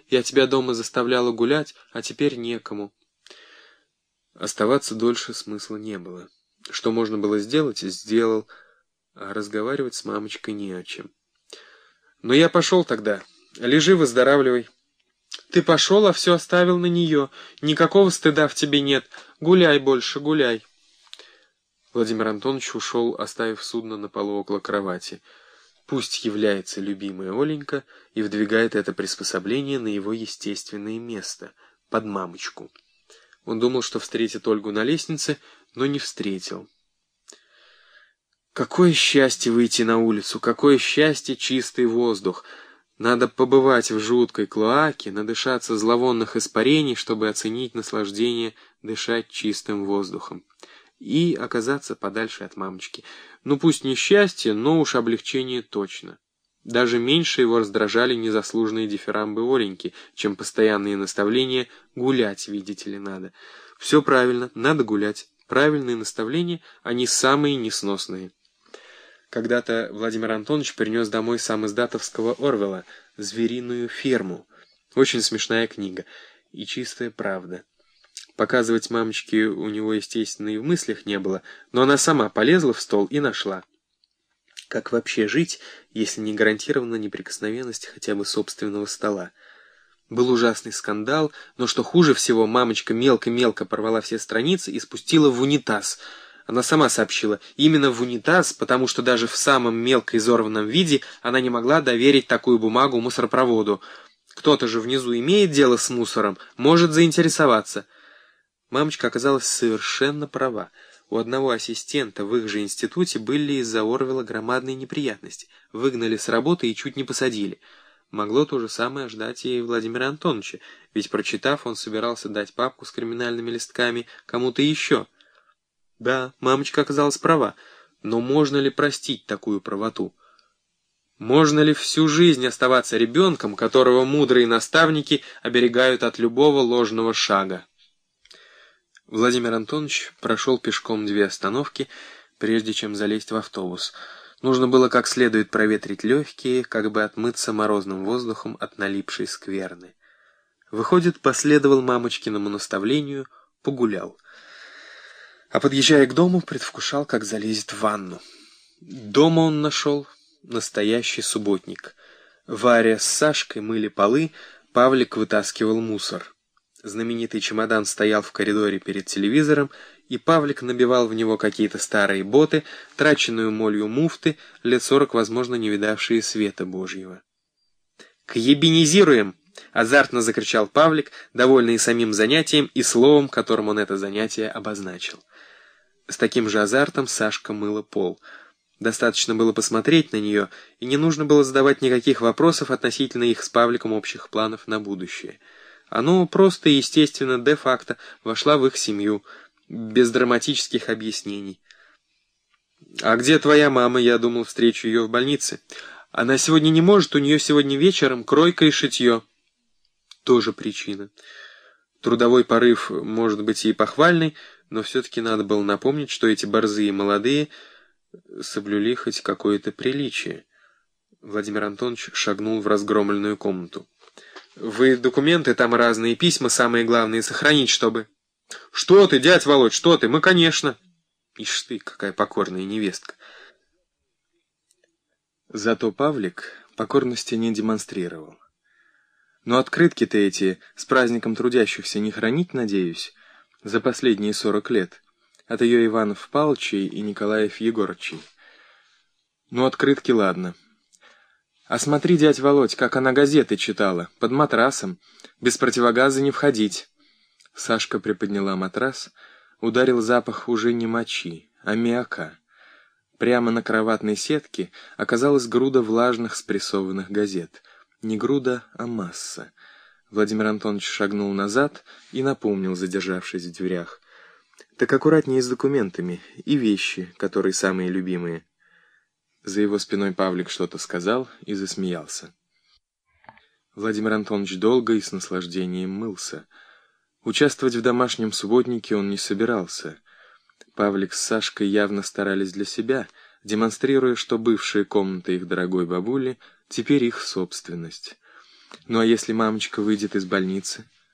Я тебя дома заставляла гулять, а теперь некому». Оставаться дольше смысла не было. Что можно было сделать, сделал, а разговаривать с мамочкой не о чем. «Но я пошел тогда. Лежи, выздоравливай». «Ты пошел, а все оставил на нее. Никакого стыда в тебе нет. Гуляй больше, гуляй». Владимир Антонович ушел, оставив судно на полу около кровати. Пусть является любимая Оленька и вдвигает это приспособление на его естественное место, под мамочку. Он думал, что встретит Ольгу на лестнице, но не встретил. Какое счастье выйти на улицу, какое счастье чистый воздух! Надо побывать в жуткой клоаке, надышаться зловонных испарений, чтобы оценить наслаждение дышать чистым воздухом. И оказаться подальше от мамочки. Ну пусть не счастье, но уж облегчение точно. Даже меньше его раздражали незаслуженные дифирамбы Оленьки, чем постоянные наставления «гулять, видите ли, надо». Все правильно, надо гулять. Правильные наставления, они самые несносные. Когда-то Владимир Антонович принес домой самиздатовского Орвелла «Звериную ферму». Очень смешная книга. И чистая правда. Показывать мамочке у него, естественно, и в мыслях не было, но она сама полезла в стол и нашла. Как вообще жить, если не гарантирована неприкосновенность хотя бы собственного стола? Был ужасный скандал, но что хуже всего, мамочка мелко-мелко порвала все страницы и спустила в унитаз. Она сама сообщила, именно в унитаз, потому что даже в самом мелко изорванном виде она не могла доверить такую бумагу мусоропроводу. Кто-то же внизу имеет дело с мусором, может заинтересоваться. Мамочка оказалась совершенно права. У одного ассистента в их же институте были из-за Орвелла громадные неприятности. Выгнали с работы и чуть не посадили. Могло то же самое ждать и Владимира Антоновича, ведь, прочитав, он собирался дать папку с криминальными листками кому-то еще. Да, мамочка оказалась права, но можно ли простить такую правоту? Можно ли всю жизнь оставаться ребенком, которого мудрые наставники оберегают от любого ложного шага? Владимир Антонович прошел пешком 2 остановки, прежде чем залезть в автобус. Нужно было как следует проветрить легкие, как бы отмыться морозным воздухом от налипшей скверны. Выходит, последовал мамочкиному наставлению, погулял. А подъезжая к дому, предвкушал, как залезет в ванну. Дома он нашел настоящий субботник. Варя с Сашкой мыли полы, Павлик вытаскивал мусор. Знаменитый чемодан стоял в коридоре перед телевизором, и Павлик набивал в него какие-то старые боты, траченную молью муфты, лет 40, возможно, не видавшие света Божьего. «Кьебенизируем!» — азартно закричал Павлик, довольный самим занятием и словом, которым он это занятие обозначил. С таким же азартом Сашка мыла пол. Достаточно было посмотреть на нее, и не нужно было задавать никаких вопросов относительно их с Павликом общих планов на будущее. Оно просто и естественно де-факто вошла в их семью, без драматических объяснений. «А где твоя мама? Я думал, встречу ее в больнице». «Она сегодня не может, у нее сегодня вечером кройка и шитье». Тоже причина. Трудовой порыв может быть и похвальный, но все-таки надо было напомнить, что эти борзые молодые соблюли хоть какое-то приличие. Владимир Антонович шагнул в разгромленную комнату. «Вы документы, там разные письма, самые главные сохранить, чтобы...» «Что ты, дядь Володь, что ты? Мы, конечно...» Ишь ты, какая покорная невестка. Зато Павлик покорности не демонстрировал. «Но открытки-то эти с праздником трудящихся не хранить, надеюсь, за последние 40 лет, от ее Иванов Павловичей и Николаев Егорычей. Ну, открытки, ладно. А смотри, дядь Володь, как она газеты читала, под матрасом, без противогаза не входить». Сашка приподняла матрас, ударил запах уже не мочи, а аммиака. Прямо на кроватной сетке оказалась груда влажных спрессованных газет. Не груда, а масса. Владимир Антонович шагнул назад и напомнил, задержавшись в дверях: «Так аккуратнее с документами и вещи, которые самые любимые». За его спиной Павлик что-то сказал и засмеялся. Владимир Антонович долго и с наслаждением мылся. Участвовать в домашнем субботнике он не собирался. Павлик с Сашкой явно старались для себя, демонстрируя, что бывшая комната их дорогой бабули теперь их собственность. Ну а если мамочка выйдет из больницы?